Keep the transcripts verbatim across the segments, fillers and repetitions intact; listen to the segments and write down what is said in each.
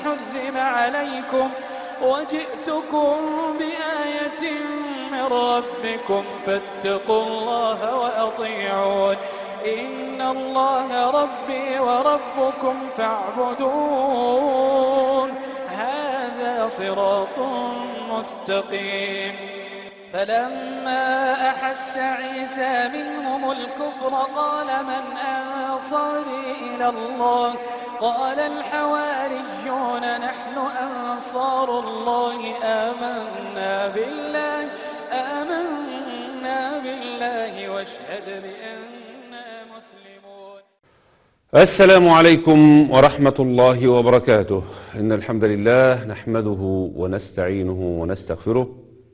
حرم عليكم وجئتكم بآية من ربكم فاتقوا الله وأطيعون إن الله ربي وربكم فاعبدون هذا صراط مستقيم. فلما أحس عيسى منهم الكفر قال من أنصاري إلى الله قال الحواريون نحن أنصار الله آمنا بالله آمنا بالله واشهد بأننا مسلمون. السلام عليكم ورحمة الله وبركاته. إن الحمد لله نحمده ونستعينه ونستغفره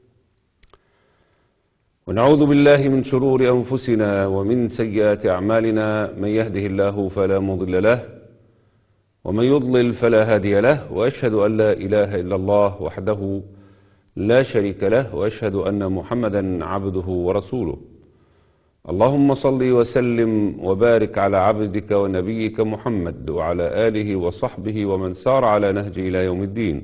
ونعوذ بالله من شرور أنفسنا ومن سيئات أعمالنا من يهده الله فلا مضل له ومن يضلل فلا هادي له وأشهد أن لا إله إلا الله وحده لا شريك له وأشهد أن محمدا عبده ورسوله. اللهم صل وسلم وبارك على عبدك ونبيك محمد وعلى آله وصحبه ومن سار على نهجه إلى يوم الدين.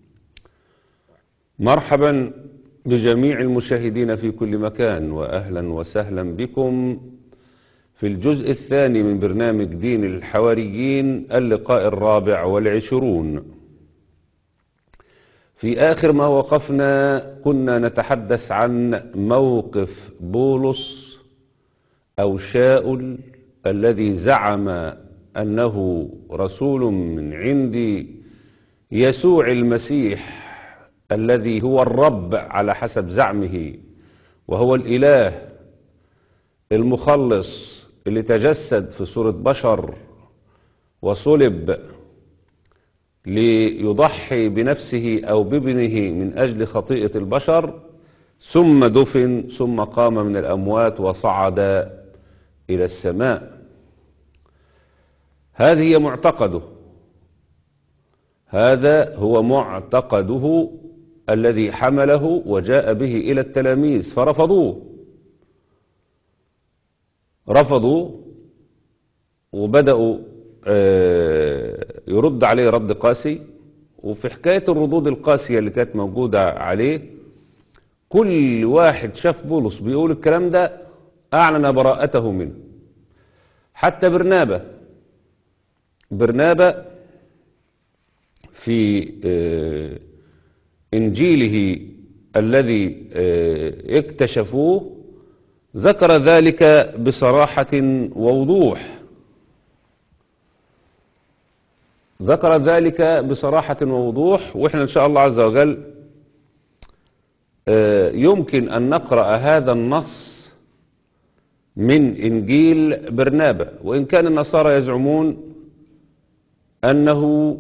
مرحبا بجميع المشاهدين في كل مكان وأهلا وسهلا بكم في الجزء الثاني من برنامج دين الحواريين اللقاء الرابع والعشرون. في آخر ما وقفنا كنا نتحدث عن موقف بولس أو شاؤل الذي زعم أنه رسول من عند يسوع المسيح الذي هو الرب على حسب زعمه وهو الإله المخلص اللي تجسد في صورة بشر وصلب ليضحي بنفسه أو بابنه من أجل خطيئة البشر ثم دفن ثم قام من الأموات وصعد إلى السماء. هذه معتقده، هذا هو معتقده الذي حمله وجاء به إلى التلاميذ فرفضوه رفضوا وبدأوا يرد عليه رد قاسي. وفي حكاية الردود القاسية اللي كانت موجودة عليه كل واحد شاف بولس بيقول الكلام ده أعلن براءته منه. حتى برنابا برنابا في إنجيله الذي اكتشفوه ذكر ذلك بصراحة ووضوح ذكر ذلك بصراحة ووضوح وإحنا إن شاء الله عز وجل يمكن أن نقرأ هذا النص من إنجيل برنابا. وإن كان النصارى يزعمون أنه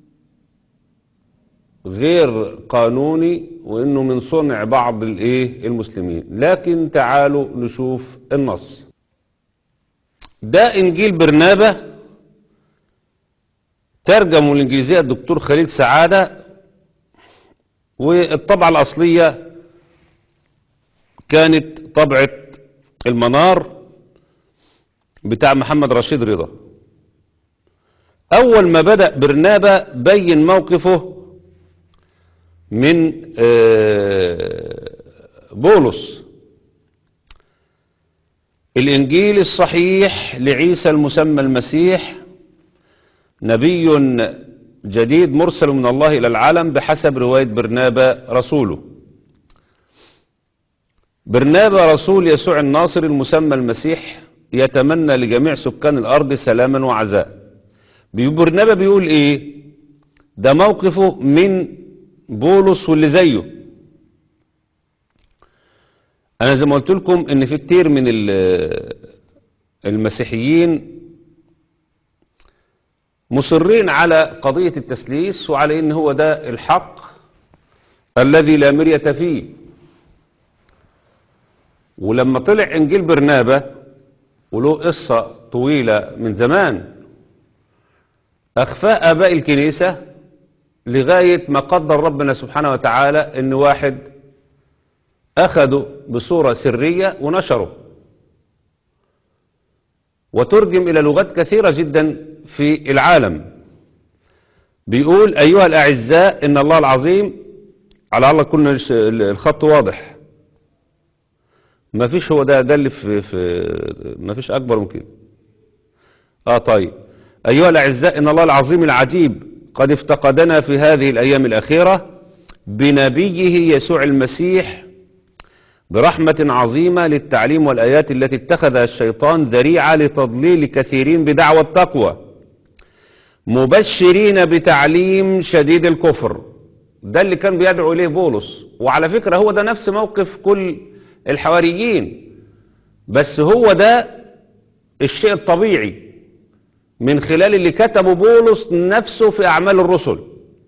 غير قانوني وإنه من صنع بعض الإيه المسلمين، لكن تعالوا نشوف النص ده. إنجيل برنابا ترجمه الإنجليزية الدكتور خليل سعادة، والطبعة الأصلية كانت طبعة المنار بتاع محمد رشيد رضا. أول ما بدأ برنابا بين موقفه من بولس. الإنجيل الصحيح لعيسى المسمى المسيح نبي جديد مرسل من الله إلى العالم بحسب رواية برنابا رسوله. برنابا رسول يسوع الناصر المسمى المسيح يتمنى لجميع سكان الأرض سلاما وعزاء. برنابا بيقول إيه؟ ده موقفه من بولس واللي زيه. أنا زي ما قلت لكم إن في كتير من المسيحيين مصرين على قضية التثليث وعلى إن هو ده الحق الذي لا مرية فيه. ولما طلع إنجيل برنابا وله قصة طويلة من زمان أخفاه آباء الكنيسة لغاية ما قدر ربنا سبحانه وتعالى إن واحد أخده بصورة سرية ونشره وترجم إلى لغات كثيرة جدا في العالم. بيقول أيها الأعزاء إن الله العظيم، على الله كنا الخط واضح، ما فيش، هو ده ده اللي في, في ما فيش أكبر من كده. آه طيب. أيها الأعزاء إن الله العظيم العجيب قد افتقدنا في هذه الأيام الأخيرة بنبيه يسوع المسيح برحمة عظيمة للتعليم والآيات التي اتخذها الشيطان ذريعة لتضليل كثيرين بدعوى التقوى، مبشرين بتعليم شديد الكفر. ده اللي كان بيدعو إليه بولس، وعلى فكرة هو ده نفس موقف كل الحواريين، بس هو ده الشيء الطبيعي من خلال اللي كتبه بولس نفسه في أعمال الرسل،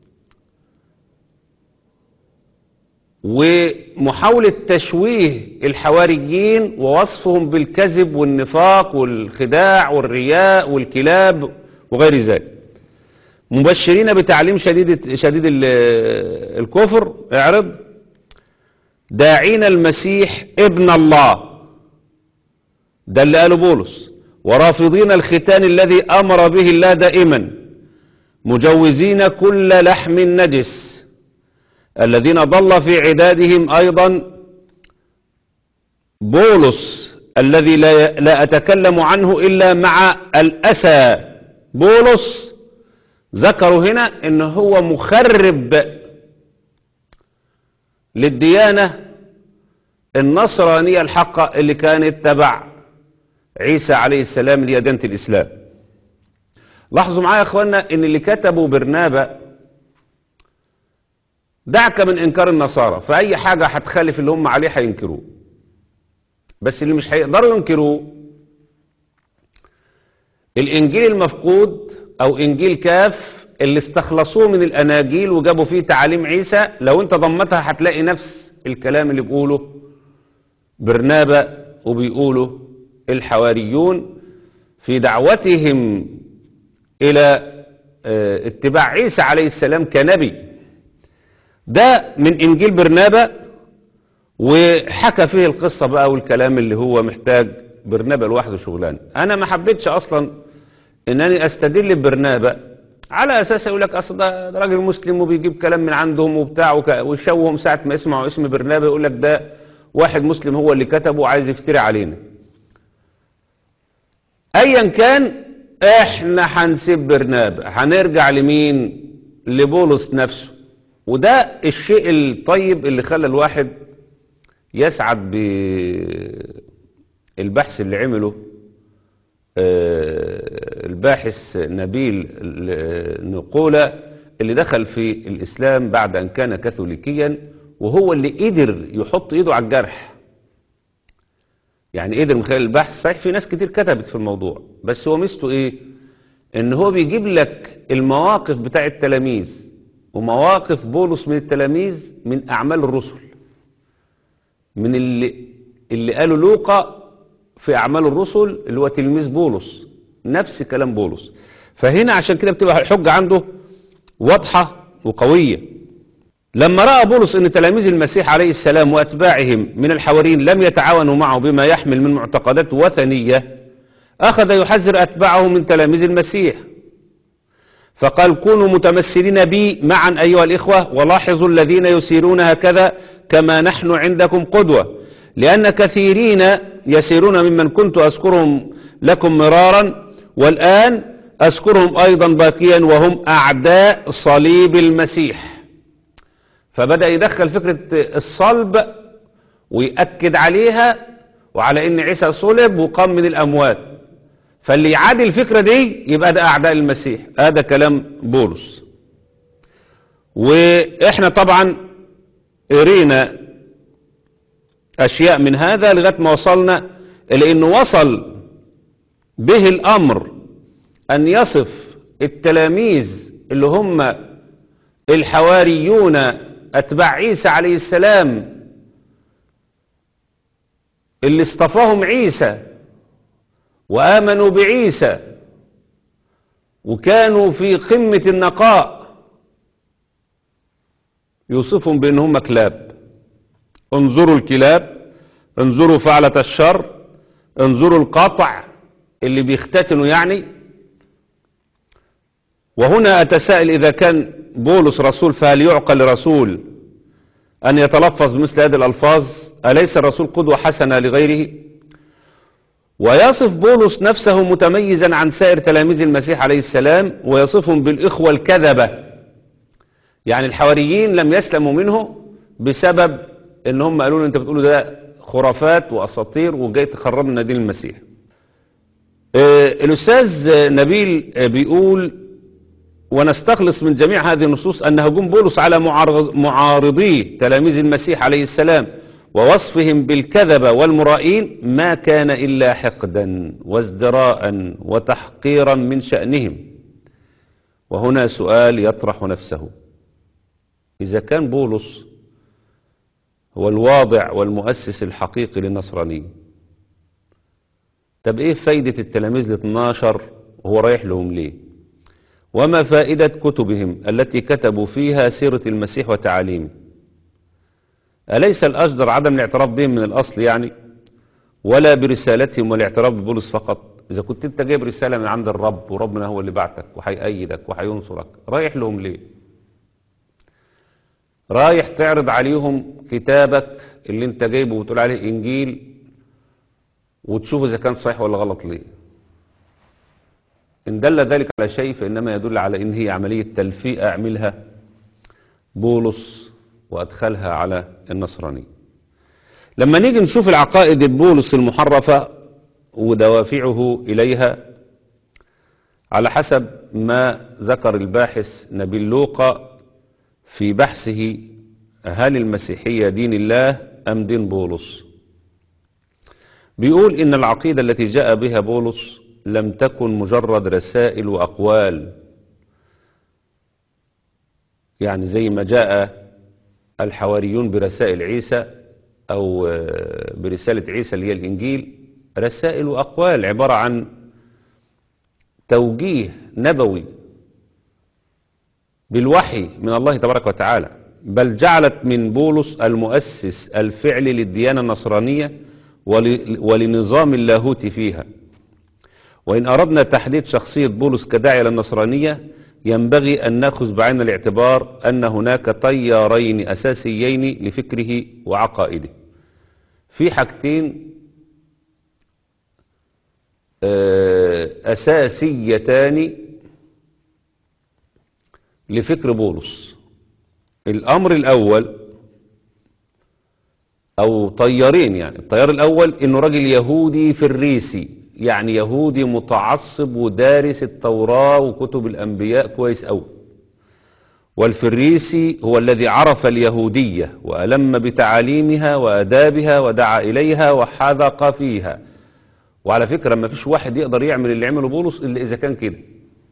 ومحاولة تشويه الحواريين ووصفهم بالكذب والنفاق والخداع والرياء والكلاب وغير ذلك. مبشرين بتعليم شديد شديد الكفر، اعرض، داعين المسيح ابن الله، ده اللي قاله بولس، ورافضين الختان الذي أمر به الله دائما، مجوزين كل لحم نجس، الذين ضل في عدادهم أيضا بولس الذي لا, لا أتكلم عنه إلا مع الأسى. بولس ذكروا هنا إنه هو مخرب للديانة النصرانية الحقة اللي كانت تبع عيسى عليه السلام لديانة الإسلام. لاحظوا معايا يا أخوانا إن اللي كتبوا برنابا، دعك من إنكار النصارى، فأي حاجة هتخالف اللي هم عليه هينكروه، بس اللي مش هيقدروا ينكروه الإنجيل المفقود أو إنجيل كاف اللي استخلصوه من الأناجيل وجابوا فيه تعاليم عيسى. لو أنت ضمتها هتلاقي نفس الكلام اللي بيقوله برنابا وبيقوله الحواريون في دعوتهم إلى اتباع عيسى عليه السلام كنبي. ده من إنجيل برنابا، وحكى فيه القصة بقى والكلام اللي هو محتاج برنابا لوحده شغلان. أنا ما حبيتش أصلا إنني أستدل برنابا على أساس يقول لك أصل ده راجل مسلم وبيجيب كلام من عندهم وبتاع ويشوهم ساعة ما يسمعوا اسم برنابا يقول لك ده واحد مسلم هو اللي كتبه وعايز يفتري علينا. أيا كان إحنا هنسيب برنابا، هنرجع لمين؟ لبولس نفسه. وده الشيء الطيب اللي خلى الواحد يسعد بالبحث اللي عمله الباحث نبيل نقولة اللي دخل في الإسلام بعد أن كان كاثوليكيا، وهو اللي قدر يحط إيده على الجرح. يعني قدر من خلال البحث، صحيح في ناس كتير كتبت في الموضوع، بس هو ميزته إيه؟ إن هو بيجيب لك المواقف بتاع التلاميذ ومواقف بولس من التلاميذ من أعمال الرسل، من اللي, اللي قالوا لوقا في أعمال الرسل اللي هو تلميذ بولس، نفس كلام بولس. فهنا عشان كده بتبقى الحجة عنده واضحة وقوية. لما رأى بولس أن تلاميذ المسيح عليه السلام وأتباعهم من الحواريين لم يتعاونوا معه بما يحمل من معتقدات وثنية، أخذ يحذر أتباعه من تلاميذ المسيح، فقال كونوا متمثلين بي معا أيها الإخوة، ولاحظوا الذين يسيرون هكذا كما نحن عندكم قدوة، لأن كثيرين يسيرون ممن كنت أذكرهم لكم مرارا، والآن أذكرهم أيضا باقيا وهم أعداء صليب المسيح. فبدأ يدخل فكرة الصلب ويأكد عليها وعلى أن عيسى صلب وقام من الأموات، فاللي يعادي الفكرة دي يبقى ده أعداء المسيح. هذا كلام بولس. وإحنا طبعا قرينا أشياء من هذا لغاية ما وصلنا إلى أنه وصل به الأمر أن يصف التلاميذ اللي هم الحواريون أتباع عيسى عليه السلام اللي اصطفاهم عيسى وآمنوا بعيسى وكانوا في قمة النقاء، يوصفهم بأنهم كلاب. انظروا الكلاب، انظروا فعلة الشر، انظروا القطع اللي بيختتنوا يعني، وهنا أتساءل إذا كان بولس رسول فهل يعقل لرسول أن يتلفظ بمثل هذه الألفاظ؟ أليس الرسول قدوة حسنة لغيره؟ ويصف بولس نفسه متميزا عن سائر تلاميذ المسيح عليه السلام ويصفهم بالإخوة الكذبة، يعني الحواريين لم يسلموا منه بسبب ان هم قالوا له انت بتقوله ده خرافات واساطير وجاي تخرب لنا دين المسيح. آه الاستاذ نبيل آه بيقول ونستخلص من جميع هذه النصوص ان هجوم بولس على معارض معارضي تلاميذ المسيح عليه السلام ووصفهم بالكذبة والمرائين ما كان الا حقدا وازدراء وتحقيرا من شأنهم. وهنا سؤال يطرح نفسه، إذا كان بولس هو الواضع والمؤسس الحقيقي للنصرانية، طب إيه فايدة التلاميذ الاثناشر وهو رايح لهم ليه؟ وما فائدة كتبهم التي كتبوا فيها سيرة المسيح وتعاليمه؟ أليس الأجدر عدم الاعتراف بهم من الأصل يعني؟ ولا برسالتهم والاعتراف ببولس فقط؟ إذا كنت أنت جايب رسالة من عند الرب وربنا هو اللي بعتك وهيأيدك وهينصرك، رايح لهم ليه؟ رايح تعرض عليهم كتابك اللي انت جايبه وتقول عليه انجيل وتشوف اذا كان صحيح ولا غلط ليه؟ ان دل ذلك على شيء فانما يدل على ان هي عملية تلفيق اعملها بولس وادخلها على النصرانية. لما نيجي نشوف العقائد بولس المحرفة ودوافعه اليها على حسب ما ذكر الباحث نبيل لوقا في بحثه هل المسيحية دين الله أم دين بولس، بيقول إن العقيدة التي جاء بها بولس لم تكن مجرد رسائل وأقوال، يعني زي ما جاء الحواريون برسائل عيسى أو برسالة عيسى اللي هي الإنجيل، رسائل وأقوال عبارة عن توجيه نبوي بالوحي من الله تبارك وتعالى، بل جعلت من بولس المؤسس الفعلي للديانة النصرانية ولنظام اللاهوت فيها. وإن أردنا تحديد شخصية بولس كداعية للنصرانية ينبغي أن نأخذ بعين الاعتبار أن هناك تيارين أساسيين لفكره وعقائده، في حاجتين أساسيتان لفكر بولس. الأمر الأول أو طيارين، يعني الطيار الأول إنه راجل يهودي فريسي، يعني يهودي متعصب ودارس التوراة وكتب الأنبياء كويس أوي. والفريسي هو الذي عرف اليهودية وألم بتعاليمها وأدابها ودعا إليها وحذق فيها. وعلى فكرة ما فيش واحد يقدر يعمل اللي عمله بولس إلا إذا كان كده،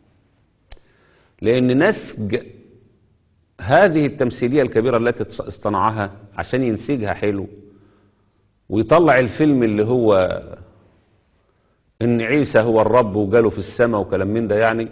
لأن نسج هذه التمثيلية الكبيرة التي اصطنعها عشان ينسجها حلو ويطلع الفيلم اللي هو إن عيسى هو الرب وجاله في السماء وكلام من ده، يعني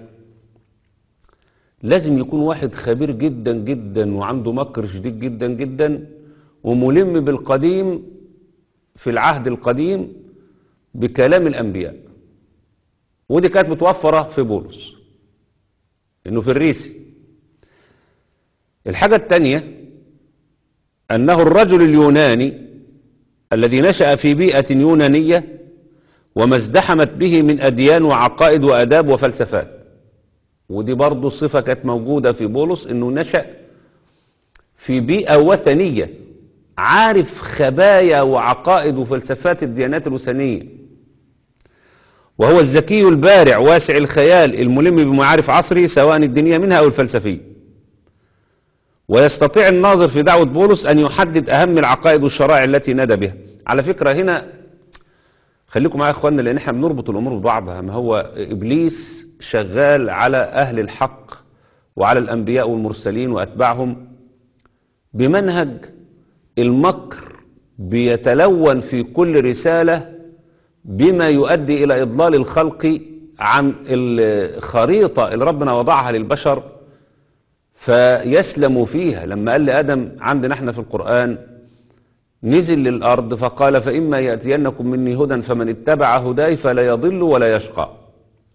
لازم يكون واحد خبير جدا جدا وعنده مكر شديد جدا جدا وملم بالقديم في العهد القديم بكلام الأنبياء، ودي كانت متوفرة في بولس إنه في الريسي. الحاجة الثانية أنه الرجل اليوناني الذي نشأ في بيئة يونانية وما ازدحمت به من أديان وعقائد وآداب وفلسفات، ودي برضو صفة كانت موجودة في بولس، إنه نشأ في بيئة وثنية، عارف خبايا وعقائد وفلسفات الديانات الوثنية، وهو الذكي البارع واسع الخيال الملم بمعارف عصره سواء الدينية منها أو الفلسفية. ويستطيع الناظر في دعوة بولس أن يحدد أهم العقائد والشرائع التي نادى بها. على فكرة هنا خليكم معايا يا اخوانا، لأن احنا بنربط الأمور ببعضها. ما هو إبليس شغال على أهل الحق وعلى الأنبياء والمرسلين وأتباعهم بمنهج المكر، بيتلون في كل رسالة بما يؤدي إلى إضلال الخلق عن الخريطة اللي ربنا وضعها للبشر فيسلموا فيها. لما قال لآدم عندنا احنا في القرآن نزل للأرض فقال فإما يأتينكم مني هدى فمن اتبع هداي فلا يضل ولا يشقى.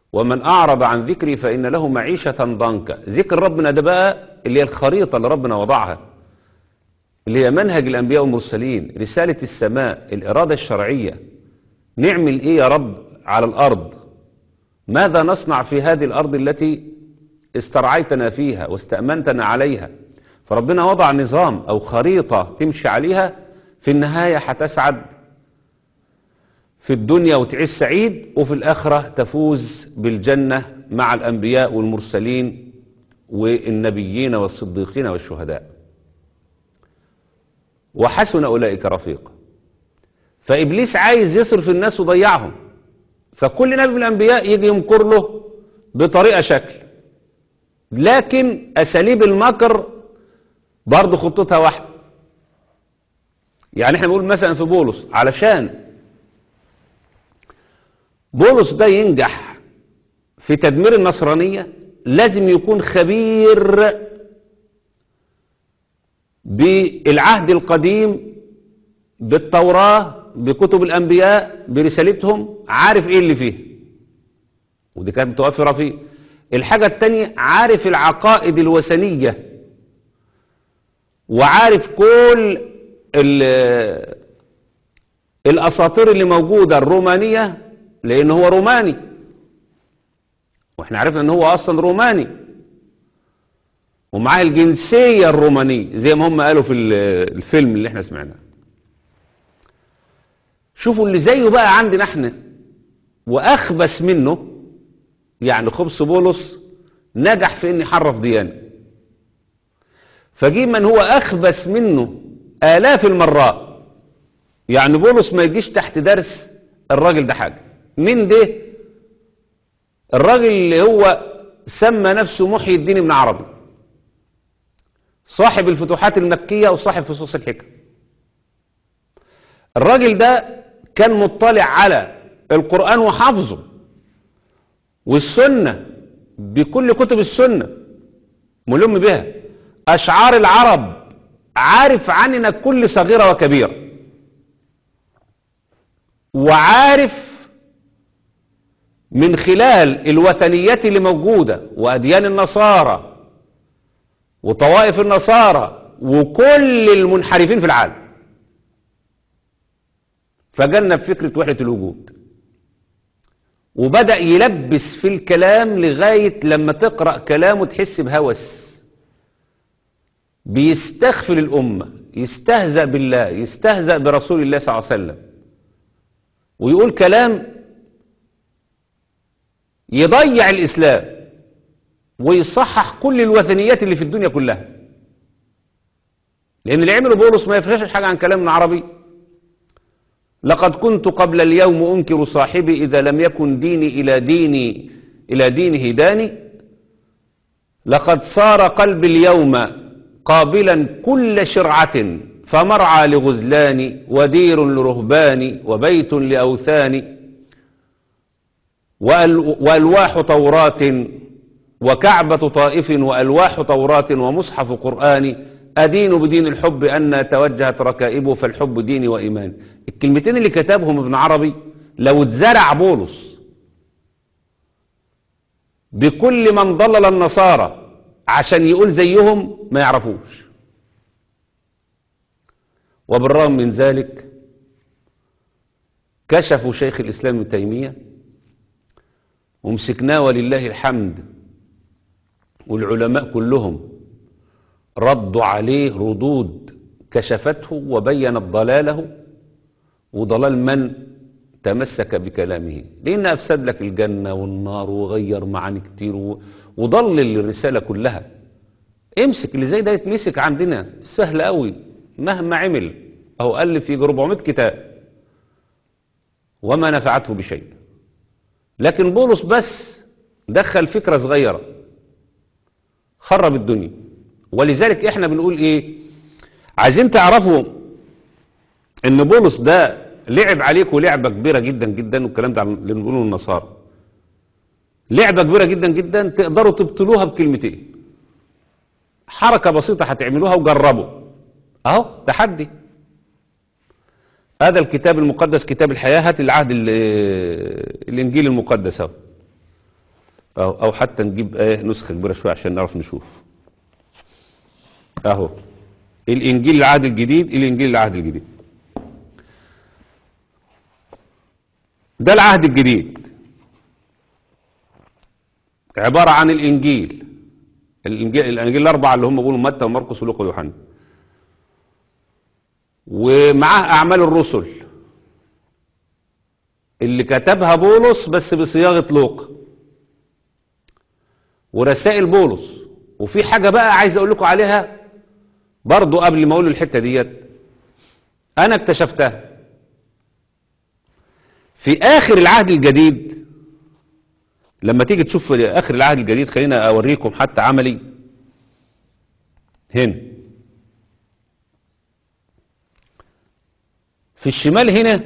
ومن أعرض عن ذكري فإن له معيشة ضنكا. ذكر ربنا ده بقى اللي هي الخريطة اللي ربنا وضعها، اللي هي منهج الأنبياء والمرسلين، رسالة السماء، الإرادة الشرعية. نعمل إيه يا رب على الأرض؟ ماذا نصنع في هذه الأرض التي استرعيتنا فيها واستأمنتنا عليها؟ فربنا وضع نظام أو خريطة تمشي عليها، في النهاية هتسعد في الدنيا وتعيش سعيد، وفي الآخرة تفوز بالجنة مع الأنبياء والمرسلين والنبيين والصديقين والشهداء. وحسن أولئك رفيقا. فإبليس عايز يصرف الناس ويضيعهم، فكل نبي من الأنبياء يجي يمكر له بطريقة شكل، لكن أساليب المكر برضه خطتها واحدة. يعني احنا بنقول مثلا في بولس، علشان بولس ده ينجح في تدمير النصرانية لازم يكون خبير بالعهد القديم، بالتوراة، بكتب الأنبياء، برسالتهم، عارف ايه اللي فيه، ودي كانت متوفرة فيه. الحاجة التانية عارف العقائد الوثنية، وعارف كل الأساطير اللي موجودة الرومانية، لأنه هو روماني، واحنا عرفنا ان هو أصلا روماني ومعاه الجنسية الرومانية زي ما هم قالوا في الفيلم اللي احنا سمعناه. شوفوا اللي زيه بقى عندنا احنا وأخبث منه، يعني خبث بولس نجح في ان يحرف ديانة، فجي من هو أخبث منه آلاف المرات. يعني بولس ما يجيش تحت درس الراجل ده حاجة. من ده؟ الراجل اللي هو سمى نفسه محي الدين ابن عربي، صاحب الفتوحات المكية وصاحب فصوص الحكم. الراجل ده كان مطلع على القرآن وحافظه، والسنة بكل كتب السنة ملم بها، أشعار العرب، عارف عننا كل صغيرة وكبيرة، وعارف من خلال الوثنيات اللي موجودة وأديان النصارى وطوائف النصارى وكل المنحرفين في العالم، فجلنا بفكرة وحدة الوجود، وبدأ يلبس في الكلام لغاية لما تقرأ كلامه تحس بهوس، بيستغفل الأمة، يستهزأ بالله، يستهزأ برسول الله صلى الله عليه وسلم، ويقول كلام يضيع الإسلام ويصحح كل الوثنيات اللي في الدنيا كلها. لأن اللي عمله بولس ما يفرقش حاجة عن كلام عربي. لقد كنت قبل اليوم أنكر صاحبي إذا لم يكن ديني إلى ديني إلى دينه داني، لقد صار قلبي اليوم قابلا كل شرعة، فمرعى لغزلان ودير لرهبان وبيت لأوثان وألواح توراة وكعبة طائف وألواح توراة ومصحف قرآن، أدين بدين الحب أن توجهت ركائبه فالحب ديني وإيمان. الكلمتين اللي كتبهم ابن عربي لو اتزرع بولس بكل من ضلل النصارى عشان يقول زيهم ما يعرفوش. وبالرغم من ذلك كشفوا شيخ الإسلام ابن تيمية ومسكناه ولله الحمد، والعلماء كلهم ردوا عليه ردود كشفته وبينت ضلاله وضلال من تمسك بكلامه، لأن أفسد لك الجنة والنار وغير معاني كتير وضلل الرسالة كلها. امسك اللي زي ده يتمسك عندنا سهل قوي مهما عمل، أو ألف يجي أربعمائة كتاب وما نفعته بشيء. لكن بولس بس دخل فكرة صغيرة خرب الدنيا. ولذلك احنا بنقول ايه، عايزين تعرفوا ان بولس ده لعب عليكم لعبة كبيرة جدا جدا، والكلام ده اللي بنقوله النصارى لعبة كبيرة جدا جدا تقدروا تبطلوها بكلمتين، حركة بسيطة هتعملوها وجربوا اهو تحدي. هذا الكتاب المقدس كتاب الحياة، هات العهد الانجيل المقدس اهو، أو, أو حتى نجيب ايه نسخة كبيرة شوية عشان نعرف نشوف. اهو الانجيل العهد الجديد، الانجيل العهد الجديد ده العهد الجديد عبارة عن الانجيل الانجيل, الانجيل الاربعة اللي هم بيقولوا متى ومرقس ولوقا ويوحنا، ومعاه اعمال الرسل اللي كتبها بولس بس بصياغة لوقا، ورسائل بولس. وفي حاجة بقى عايز اقول لكم عليها برضو قبل ما اقول الحتة ديت، انا اكتشفتها في اخر العهد الجديد. لما تيجي تشوف في اخر العهد الجديد، خلينا اوريكم حتى عملي هنا في الشمال هنا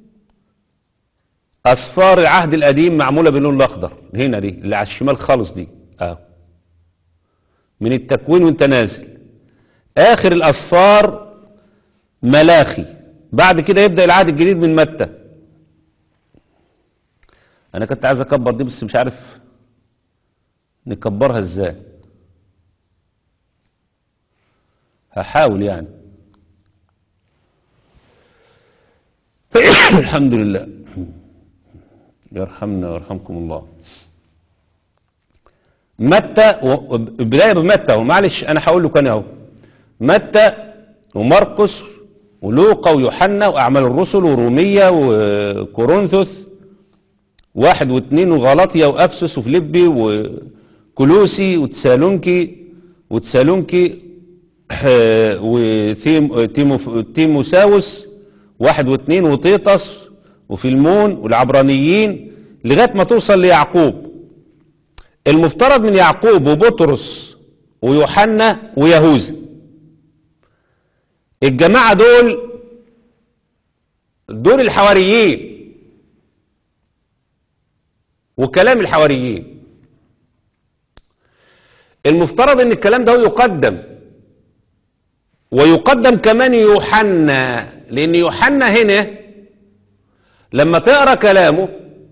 اصفار العهد القديم معمولة باللون الاخضر هنا، دي اللي على الشمال خالص دي اه من التكوين وانت نازل. اخر الاصفار ملاخي، بعد كده يبدأ العهد الجديد من متى. انا كنت عايز اكبر دي بس مش عارف نكبرها ازاي، هحاول يعني. الحمد لله، يرحمنا ويرحمكم الله. متى و... بداية بمتى، ومعلش انا هقول له كان اهو متى ومرقس ولوقا ويوحنا واعمال الرسل ورومية وكورنثوس واحد واثنين وغلاطيا وافسس وفليبي وكولوسي وتسالونكي وتسالونكي وتيموساوس واحد واثنين وتيطس وفيلمون والعبرانيين لغاية ما توصل ليعقوب. المفترض من يعقوب وبطرس ويوحنا ويهوذا، الجماعة دول دول الحواريين وكلام الحواريين. المفترض ان الكلام ده يقدم، ويقدم كمان يوحنا، لان يوحنا هنا لما تقرأ كلامه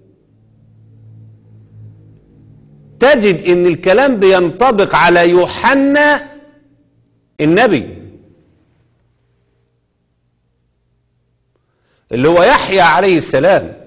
تجد ان الكلام بينطبق على يوحنا النبي اللي هو يحيى عليه السلام.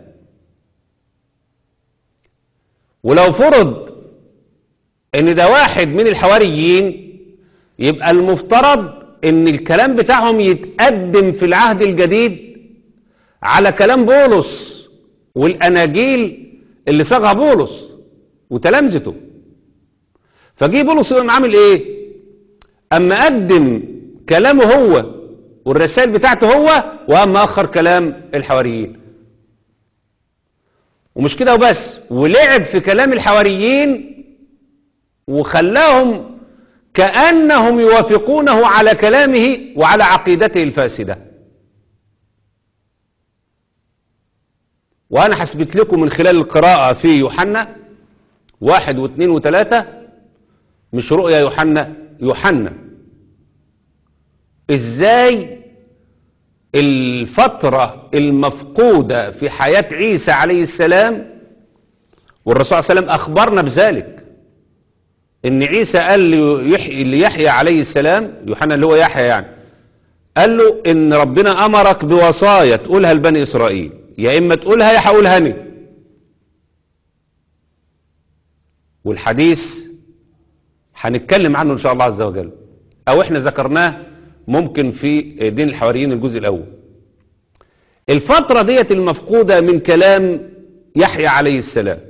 ولو فرض ان ده واحد من الحواريين، يبقى المفترض ان الكلام بتاعهم يتقدم في العهد الجديد على كلام بولس والاناجيل اللي صاغها بولس وتلامذته. فجي بولس يقوم عامل ايه؟ اما قدم كلامه هو والرسائل بتاعته هو، واما اخر كلام الحواريين. ومش كده وبس، ولعب في كلام الحواريين وخلاهم كأنهم يوافقونه على كلامه وعلى عقيدته الفاسدة. وانا حسبت لكم من خلال القراءة في يوحنا واحد واثنين وثلاثة، مش رؤيا يوحنا، يوحنا ازاي الفترة المفقودة في حياة عيسى عليه السلام، والرسول صلى الله عليه وسلم اخبرنا بذلك، ان عيسى قال ليحيى عليه السلام، يوحنا اللي هو يحيى يعني، قال له ان ربنا امرك بوصايا تقولها لبني اسرائيل، يا اما تقولها يا هقولها انا. والحديث هنتكلم عنه ان شاء الله عز وجل، او احنا ذكرناه ممكن في دين الحواريين الجزء الاول. الفترة ديت المفقودة من كلام يحيى عليه السلام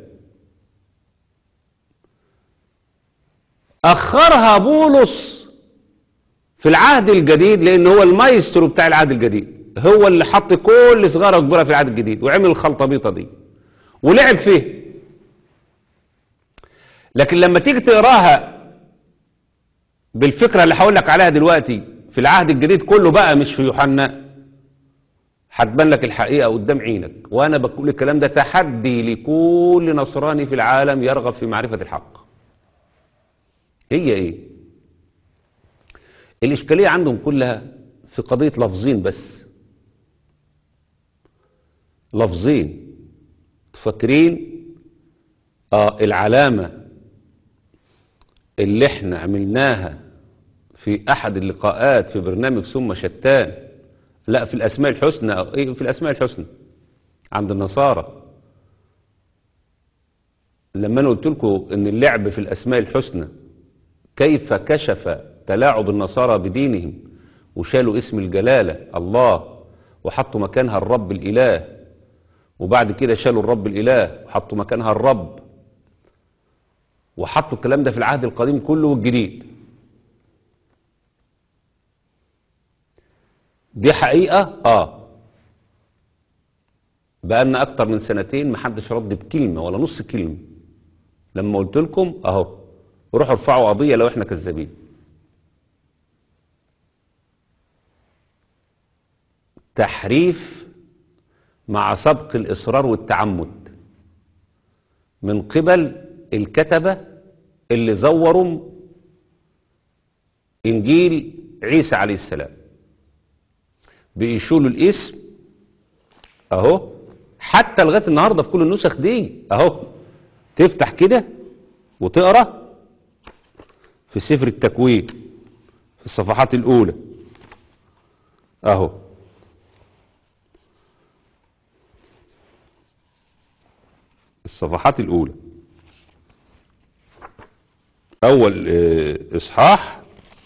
اخرها بولس في العهد الجديد، لان هو المايسترو بتاع العهد الجديد، هو اللي حط كل صغيرة وكبيرة في العهد الجديد وعمل الخلطبيطة دي ولعب فيه. لكن لما تيجي تقراها بالفكرة اللي هقول لك عليها دلوقتي في العهد الجديد كله بقى، مش في يوحنا، هتبان لك الحقيقة قدام عينك. وانا بقول الكلام ده تحدي لكل نصراني في العالم يرغب في معرفة الحق. هي ايه الاشكالية عندهم؟ كلها في قضية لفظين بس، لفظين. تفكرين اه العلامة اللي احنا عملناها في احد اللقاءات في برنامج ثم شتان، لا في الاسماء الحسنى، ايه في الاسماء الحسنى عند النصارى، لما انا قلت لكم ان اللعب في الاسماء الحسنى كيف كشف تلاعب النصارى بدينهم، وشالوا اسم الجلالة الله وحطوا مكانها الرب الاله، وبعد كده شالوا الرب الاله وحطوا مكانها الرب، وحطوا الكلام ده في العهد القديم كله والجديد. دي حقيقة اه بقالنا اكتر من سنتين محدش رد بكلمة ولا نص كلمة لما قلت لكم اهو روحوا ارفعوا قضية لو احنا كذابين. تحريف مع سبق الاصرار والتعمد من قبل الكتبة اللي زوروا انجيل عيسى عليه السلام، بيشولوا الاسم اهو حتى لغايه النهارده في كل النسخ دي اهو، تفتح كده وتقرا في سفر التكوين في الصفحات الاولى اهو، الصفحات الاولى اول اه اصحاح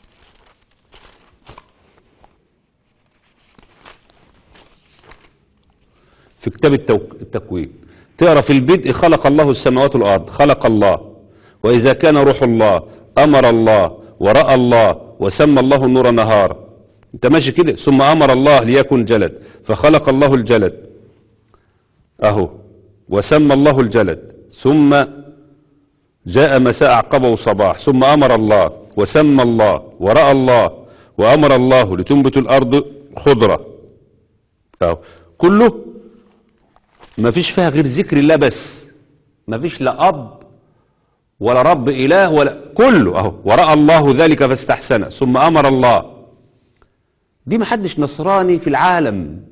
في كتاب التكوين، تقرا في البدء خلق الله السماوات والارض، خلق الله واذا كان روح الله امر الله وراى الله وسمى الله النور نهارا. انت ماشي كده، ثم امر الله ليكن جلد فخلق الله الجلد اهو وسمى الله الجلد، ثم جاء مساء عقبه صباح، ثم امر الله وسمى الله وراى الله وامر الله لتنبت الارض خضره اهو، كله ما فيش فيها غير ذكر الله بس، ما فيش لا اب ولا رب اله ولا كله اهو، ورأى الله ذلك فاستحسنه ثم امر الله. دي ما حدش نصراني في العالم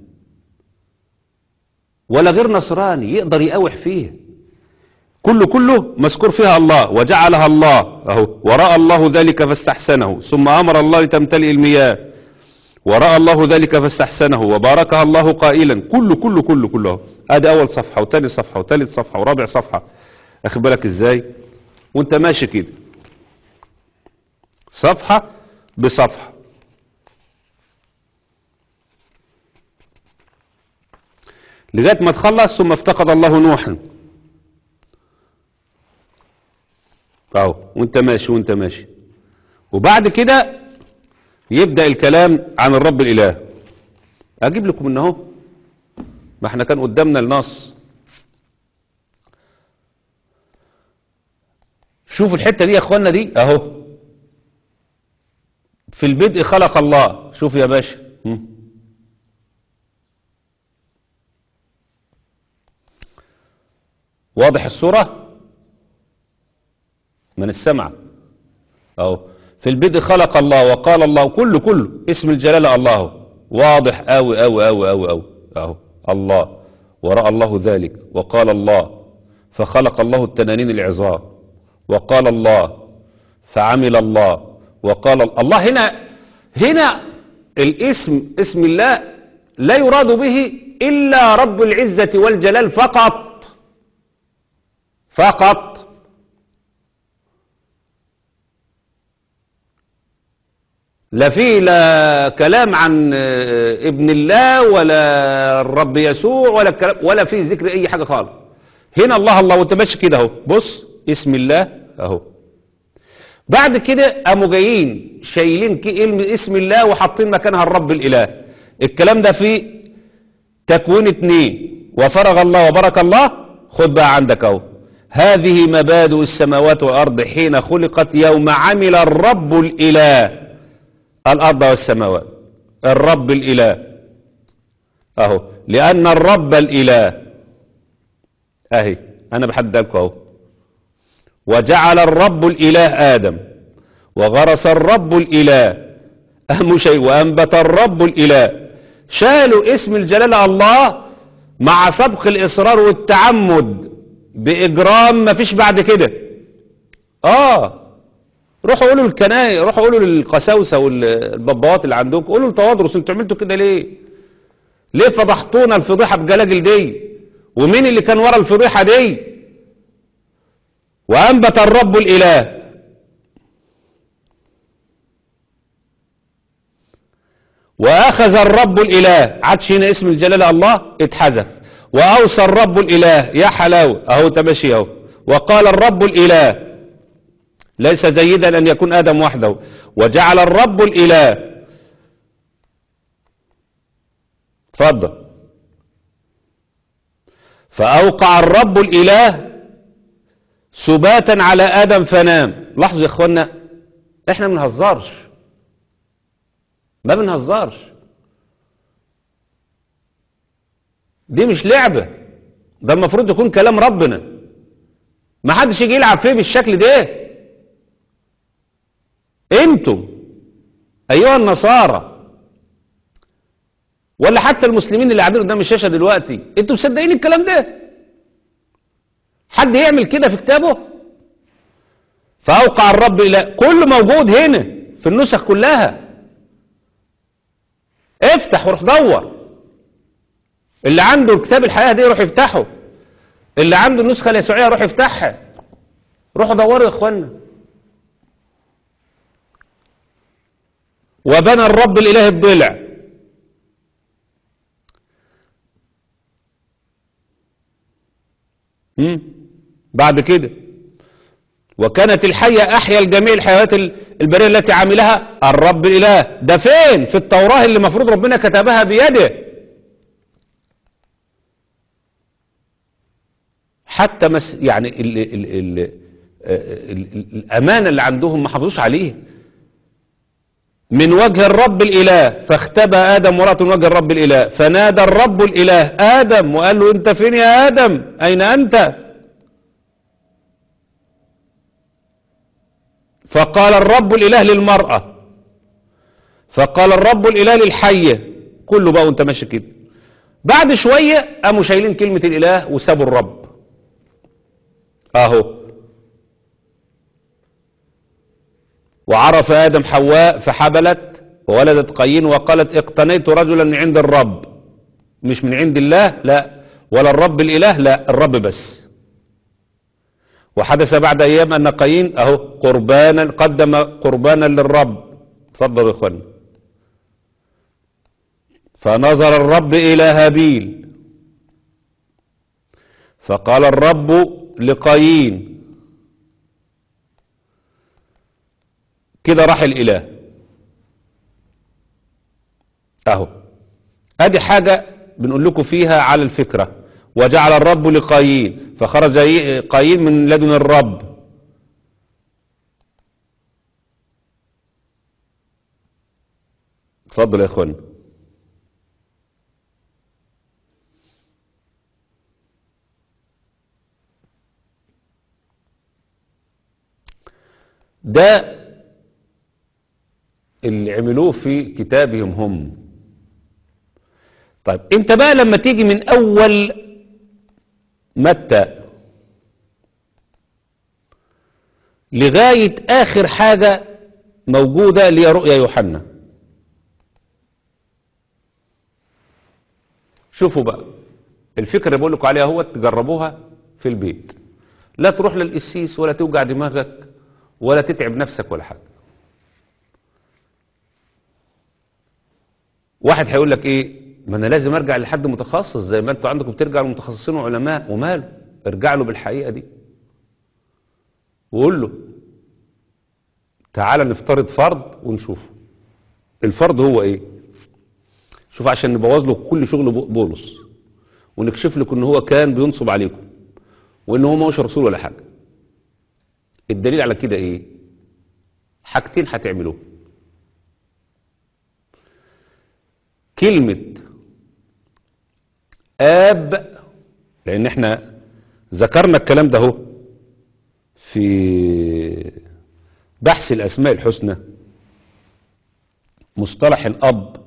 ولا غير نصراني يقدر يقاوح فيها، كله كله مذكور فيها الله وجعلها الله اهو، ورأى الله ذلك فاستحسنه ثم امر الله لتمتلئ المياه ورأى الله ذلك فاستحسنه وباركها الله قائلا، كله كله كله كله. ادي اول صفحة وتاني صفحة وتالت صفحة ورابع صفحة، اخد بالك ازاي وانت ماشي كده صفحة بصفحة. لغاية ما تخلص ثم افتقد الله نوحا اهو، وانت ماشي وانت ماشي، وبعد كده يبدأ الكلام عن الرب الاله. اجيب لكم من اهو، ما احنا كان قدامنا النص. شوفوا الحتة دي يا اخوانا دي اهو، في البدء خلق الله. شوف يا باشا، واضح الصورة من السمع اهو، في البدء خلق الله وقال الله، كله كله اسم الجلالة الله، واضح اوي اوي اوي اوي اوي اهو، الله ورأى الله ذلك وقال الله فخلق الله التنانين العظام وقال الله فعمل الله وقال الله. هنا هنا الاسم اسم الله لا يراد به إلا رب العزة والجلال فقط فقط. لا في لا كلام عن ابن الله ولا الرب يسوع ولا الكلام ولا في ذكر اي حاجة خالص. هنا الله الله وانت ماشي كده اهو، بص اسم الله اهو. بعد كده قاموا جايين شايلين اسم الله وحاطين مكانها الرب الاله. الكلام ده في تكوين اتنين، وفرغ الله وبارك الله. خد بقى عندك اهو، هذه مبادئ السماوات والارض حين خلقت يوم عمل الرب الاله الارض والسماوات. الرب الاله اهو، لان الرب الاله اهي انا بحدد لكم اهو. وجعل الرب الاله ادم وغرس الرب الاله اهم شيء وانبت الرب الاله. شالوا اسم الجلالة الله مع سبق الاصرار والتعمد بإجرام مفيش بعد كده. اه روحوا قولوا للكناية، روحوا قولوا للقساوسة والبابوات اللي عندكم، قولوا لتواضرس انتوا عملتوا كده ليه؟ ليه فضحتونا الفضيحة بجلاجل دي؟ ومين اللي كان ورا الفضيحة دي؟ وأنبت الرب الإله. وأخذ الرب الإله، عادش هنا اسم الجلالة الله اتحذف. وأوصى الرب الإله، يا حلاوة أهو تمشي أهو. وقال الرب الإله ليس جيدا أن يكون آدم وحده. وجعل الرب الإله، اتفضل. فأوقع الرب الإله سباتا على آدم فنام. لاحظوا يا إخوانا، إحنا ما بنهزرش، ما بنهزرش، دي مش لعبة، ده المفروض يكون كلام ربنا، ما حدش يجي يلعب فيه بالشكل ده. انتم ايها النصارى ولا حتى المسلمين اللي قاعدين قدام الشاشة دلوقتي، انتم مصدقين الكلام ده؟ حد يعمل كده في كتابه؟ فأوقع الرب إلى كل موجود هنا في النسخ كلها. افتح وروح دور، اللي عنده كتاب الحياة دي يروح يفتحه، اللي عنده النسخة اليسوعية يروح يفتحها. روحوا دوروا يا اخوانا. وبنى الرب الإله الضلع. مم. بعد كده وكانت الحية أحيا الجميع الحيوانات البرية التي عملها الرب الإله. ده فين؟ في التوراة اللي المفروض ربنا كتبها بيده. حتى مس يعني ال ال ال ال ال الأمانة اللي عندهم ما حافظوش عليه. من وجه الرب الإله فاختبى آدم وراء وجه الرب الإله، فنادى الرب الإله آدم وقال له أنت فين يا آدم؟ أين أنت؟ فقال الرب الإله للمرأة، فقال الرب الإله للحية، كله بقى وانت ماشي كده. بعد شوية قاموا شايلين كلمة الإله وسابوا الرب. اهو وعرف آدم حواء فحبلت وولدت قايين وقالت اقتنيت رجلا من عند الرب. مش من عند الله، لا، ولا الرب الإله، لا، الرب بس. وحدث بعد أيام أن قايين أهو قربانا قدم قربانا للرب. اتفضلوا يا إخوان. فنظر الرب إلى هابيل فقال الرب لقايين. كده راح الإله أهو. أدي حاجة بنقول لكم فيها على الفكرة. وجعل الرب لقايين فخرج قايين من لدن الرب. اتفضل يا اخوان. ده اللي عملوه في كتابهم هم. طيب انت بقى لما تيجي من اول متى لغاية آخر حاجة موجودة اللي هي رؤيا يوحنا، شوفوا بقى الفكرة اللي بقول لكم عليها هو تجربوها في البيت. لا تروح للقسيس ولا توجع دماغك ولا تتعب نفسك ولا حاجة. واحد هيقول لك ايه، ما انا لازم ارجع لحد متخصص زي ما انتوا عندكم بترجعوا لمتخصصين وعلماء، وماله، ارجع له بالحقيقة دي وقول له تعالى نفترض فرض ونشوفه. الفرض هو ايه؟ شوف عشان نبوظ له كل شغل بولس ونكشف لكم ان هو كان بينصب عليكم وان هو ما هوش رسول ولا حاجة. الدليل على كده ايه؟ حاجتين هتعملوه. كلمة آب، لأن احنا ذكرنا الكلام ده هو في بحث الأسماء الحسنى، مصطلح الأب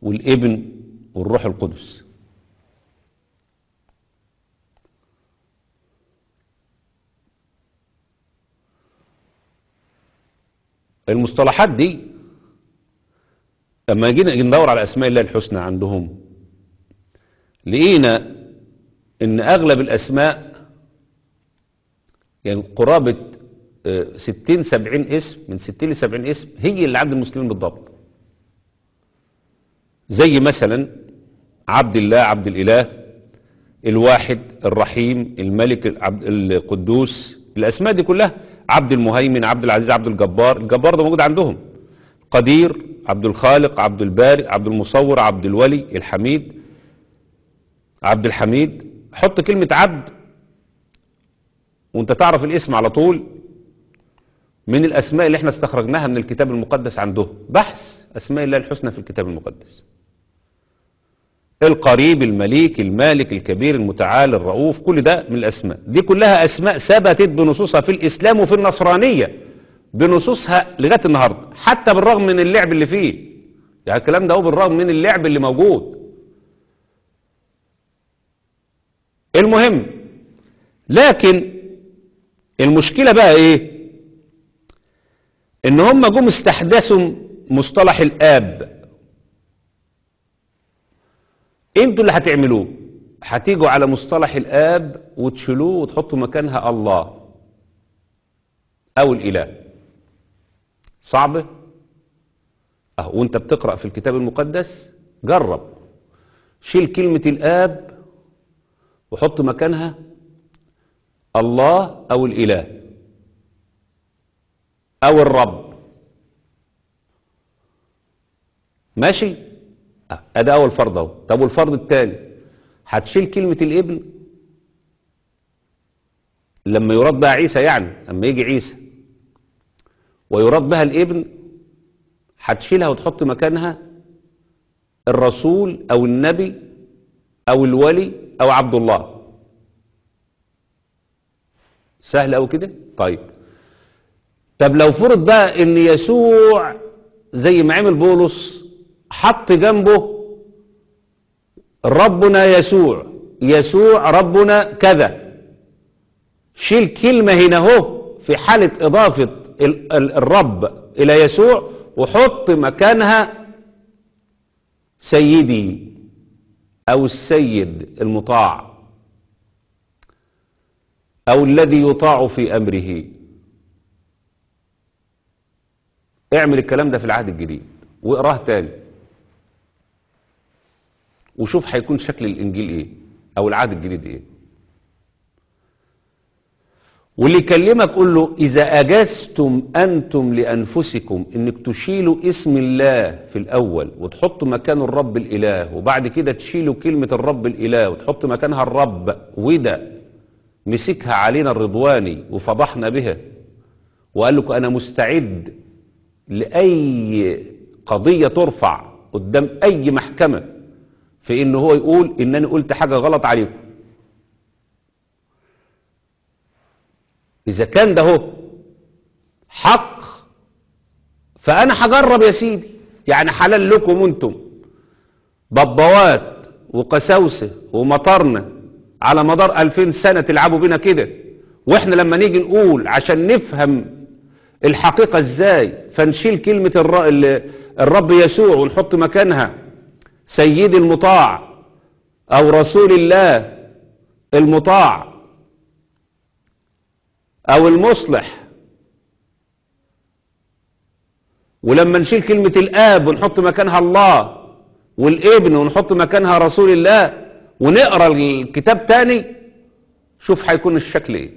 والابن والروح القدس. المصطلحات دي لما جينا ندور على أسماء الله الحسنى عندهم لقينا إن أغلب الأسماء يعني قرابة ستين سبعين اسم، من ستين لسبعين اسم هي اللي عند المسلمين بالضبط. زي مثلا عبد الله، عبد الإله، الواحد، الرحيم، الملك، القدوس، الأسماء دي كلها، عبد المهيمن، عبد العزيز، عبد الجبار. الجبار ده موجود عندهم. قدير، عبد الخالق، عبد البارئ، عبد المصور، عبد الولي، الحميد، عبد الحميد. حط كلمة عبد وانت تعرف الاسم على طول من الأسماء اللي احنا استخرجناها من الكتاب المقدس عندهم. بحث أسماء الله الحسنى في الكتاب المقدس. القريب، المليك، المالك، الكبير، المتعال، الرؤوف، كل ده من الأسماء دي كلها أسماء ثبتت بنصوصها في الإسلام وفي النصرانية بنصوصها لغاية النهاردة، حتى بالرغم من اللعب اللي فيه. يعني الكلام ده هو بالرغم من اللعب اللي موجود. المهم، لكن المشكلة بقى ايه؟ ان هم جم استحدثوا مصطلح الآب. انتوا اللي هتعملوه، هتيجوا على مصطلح الآب وتشيلوه وتحطوا مكانها الله او الإله. صعبة؟ اهو وانت بتقرأ في الكتاب المقدس جرب شيل كلمة الآب وحط مكانها الله او الإله او الرب. ماشي؟ ادي اول فرض اهو. طب والفرض الثاني هتشيل كلمة الابن لما يراد بها عيسى، يعني لما يجي عيسى ويراد بها الابن هتشيلها وتحط مكانها الرسول او النبي او الولي او عبد الله. سهل او كده؟ طيب طب لو فرض بقى ان يسوع زي ما عمل بولس حط جنبه ربنا يسوع، يسوع ربنا كذا، شيل كلمة هنا اهو في حالة اضافة الرب الى يسوع وحط مكانها سيدي او السيد المطاع او الذي يطاع في امره. اعمل الكلام ده في العهد الجديد واقراه تاني وشوف هيكون شكل الانجيل ايه او العهد الجديد ايه. واللي يكلمك قول له اذا اجزتم انتم لانفسكم انك تشيلوا اسم الله في الاول وتحطوا مكانه الرب الاله وبعد كده تشيلوا كلمة الرب الاله وتحط مكانها الرب، وده مسكها علينا الرضواني وفضحنا بها وقال لكم انا مستعد لأي قضية ترفع قدام أي محكمة في إنه هو يقول إنني قلت حاجة غلط عليكم. إذا كان ده هو حق فأنا هجرب يا سيدي، يعني حلال لكم أنتم ببوات وقساوسة ومطرنا على مدار ألفين سنة تلعبوا بينا كده، وإحنا لما نيجي نقول عشان نفهم الحقيقة ازاي فنشيل كلمة الرب يسوع ونحط مكانها سيد المطاع او رسول الله المطاع او المصلح، ولما نشيل كلمة الاب ونحط مكانها الله والابن ونحط مكانها رسول الله ونقرأ الكتاب تاني شوف هيكون الشكل ايه.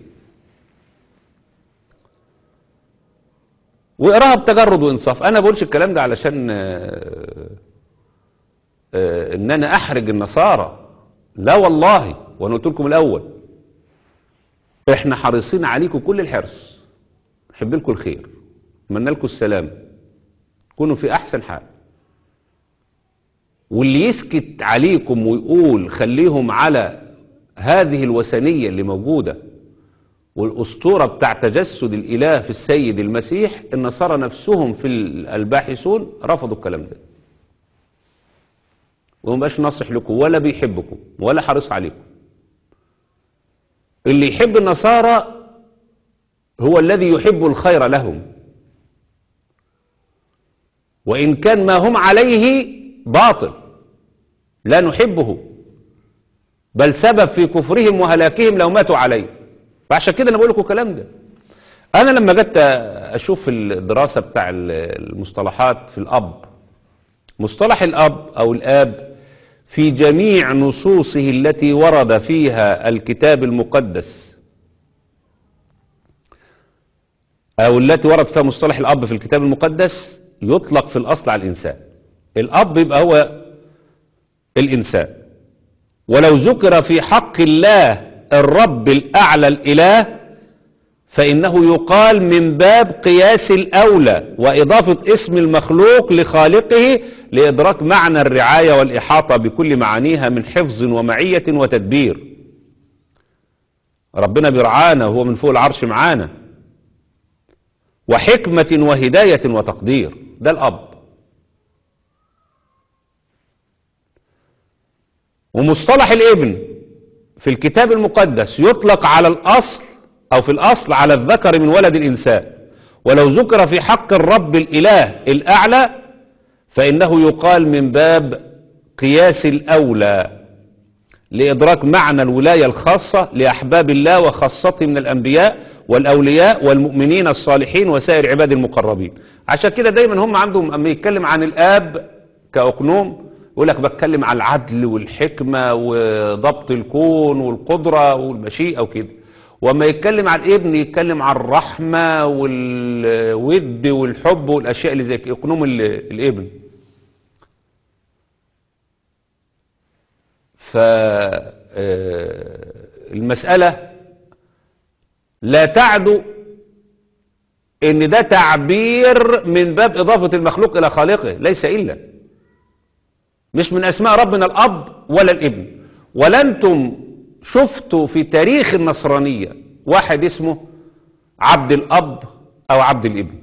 واقراها بتجرد وانصاف. انا بقولش الكلام ده علشان آآ آآ ان انا احرج النصارى، لا والله، وانا قلت لكم الاول احنا حريصين عليكم كل الحرص، نحب لكم الخير، اتمنى لكم السلام، كونوا في احسن حال. واللي يسكت عليكم ويقول خليهم على هذه الوثنية اللي موجودة والأسطورة بتاع تجسد الإله في السيد المسيح، النصارى نفسهم في الباحثون رفضوا الكلام ده ومبقاش ناصح لكم ولا بيحبكم ولا حريص عليكم. اللي يحب النصارى هو الذي يحب الخير لهم، وإن كان ما هم عليه باطل لا نحبه، بل سبب في كفرهم وهلاكهم لو ماتوا عليه. فعشان كده أنا بقول لكم الكلام ده. أنا لما جيت أشوف الدراسة بتاع المصطلحات في الأب، مصطلح الأب أو الآب في جميع نصوصه التي ورد فيها الكتاب المقدس أو التي ورد فيها مصطلح الأب في الكتاب المقدس يطلق في الأصل على الإنسان. الأب يبقى هو الإنسان، ولو ذكر في حق الله الرب الأعلى الإله فإنه يقال من باب قياس الأولى وإضافة اسم المخلوق لخالقه لإدراك معنى الرعاية والإحاطة بكل معانيها من حفظ ومعية وتدبير. ربنا بيرعانا وهو من فوق العرش معانا، وحكمة وهداية وتقدير. ده الأب. ومصطلح الابن في الكتاب المقدس يطلق على الأصل أو في الأصل على الذكر من ولد الإنسان، ولو ذكر في حق الرب الإله الأعلى فإنه يقال من باب قياس الأولى لإدراك معنى الولاية الخاصة لأحباب الله وخاصته من الأنبياء والأولياء والمؤمنين الصالحين وسائر عباد المقربين. عشان كده دايما هم عندهم أما يتكلم عن الآب كأقنوم يقول لك بتكلم عن العدل والحكمة وضبط الكون والقدرة والمشيئة وكده، وما يتكلم عن الابن يتكلم عن الرحمة والود والحب والأشياء اللي زي أقنوم الابن. فالمسألة لا تعدو ان ده تعبير من باب اضافة المخلوق الى خالقه، ليس الا مش من اسماء ربنا الاب ولا الابن. ولا انتم شفتوا في تاريخ النصرانية واحد اسمه عبد الاب او عبد الابن.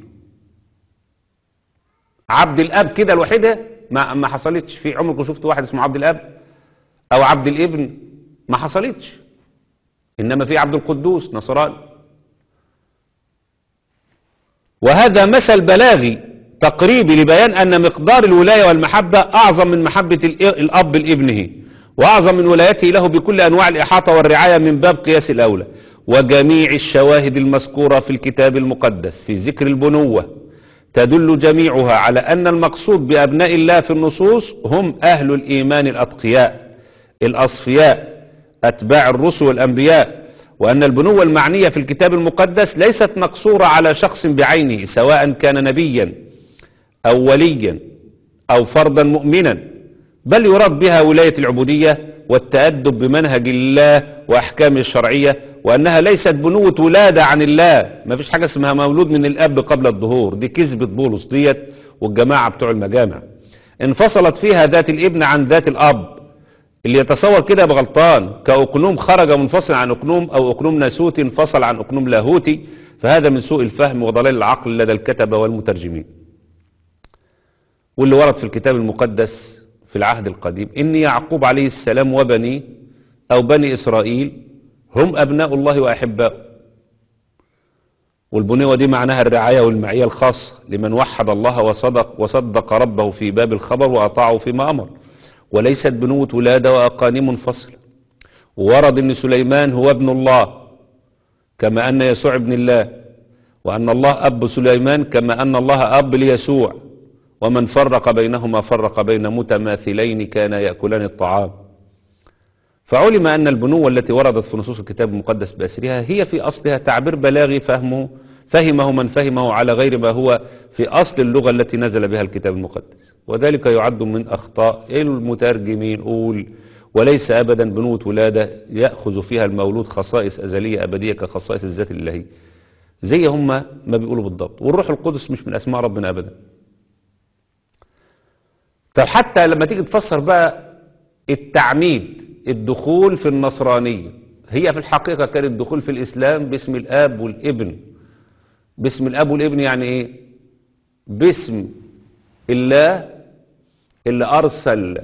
عبد الاب كده الوحيدة ما, ما حصلتش. في عمركم شفتوا واحد اسمه عبد الاب او عبد الابن؟ ما حصلتش. انما في عبد القدوس نصراني. وهذا مثل بلاغي تقريبي لبيان أن مقدار الولاية والمحبة أعظم من محبة الأب لابنه، وأعظم من ولايته له بكل أنواع الإحاطة والرعاية من باب قياس الأولى. وجميع الشواهد المذكورة في الكتاب المقدس في ذكر البنوة تدل جميعها على أن المقصود بأبناء الله في النصوص هم أهل الإيمان الأتقياء الأصفياء أتباع الرسل والأنبياء، وأن البنوة المعنية في الكتاب المقدس ليست مقصورة على شخص بعينه سواء كان نبيا أو وليا أو فردا مؤمنا، بل يراد بها ولاية العبودية والتأدب بمنهج الله وأحكامه الشرعية، وأنها ليست بنوة ولادة عن الله. ما فيش حاجة اسمها مولود من الأب قبل الظهور، دي كذبة بولس ديت والجماعة بتوع المجامع. انفصلت فيها ذات الابن عن ذات الأب. اللي يتصور كده بغلطان، كأقنوم خرج منفصل عن أقنوم، أو أقنوم ناسوتي انفصل عن أقنوم لاهوتي، فهذا من سوء الفهم وضلال العقل لدى الكتبة والمترجمين. واللي ورد في الكتاب المقدس في العهد القديم إن يعقوب عليه السلام وبني أو بني إسرائيل هم أبناء الله وأحباؤه. والبنوة دي معناها الرعاية والمعية الخاصة لمن وحد الله وصدق وصدق ربه في باب الخبر وأطاعه فيما أمر، وليست بنوة ولادة وأقانيم منفصلة. وورد أن سليمان هو ابن الله كما أن يسوع ابن الله، وأن الله أب سليمان كما أن الله أب ليسوع، ومن فرق بينهما فرق بين متماثلين كان يأكلان الطعام. فعلم أن البنوة التي وردت في نصوص الكتاب المقدس بأسرها هي في أصلها تعبير بلاغي فهمه فهمه من فهمه على غير ما هو في أصل اللغة التي نزل بها الكتاب المقدس، وذلك يعد من أخطاء المترجمين. قول وليس أبدا بنوة ولادة يأخذ فيها المولود خصائص أزلية أبدية كخصائص الذات الإلهية زي هم ما بيقولوا بالضبط. والروح القدس مش من أسماء ربنا أبدا. طب حتى لما تيجي تفسر بقى التعميد، الدخول في النصرانية، هي في الحقيقة كان الدخول في الإسلام باسم الآب والابن. باسم الآب والابن يعني إيه؟ باسم الله اللي أرسل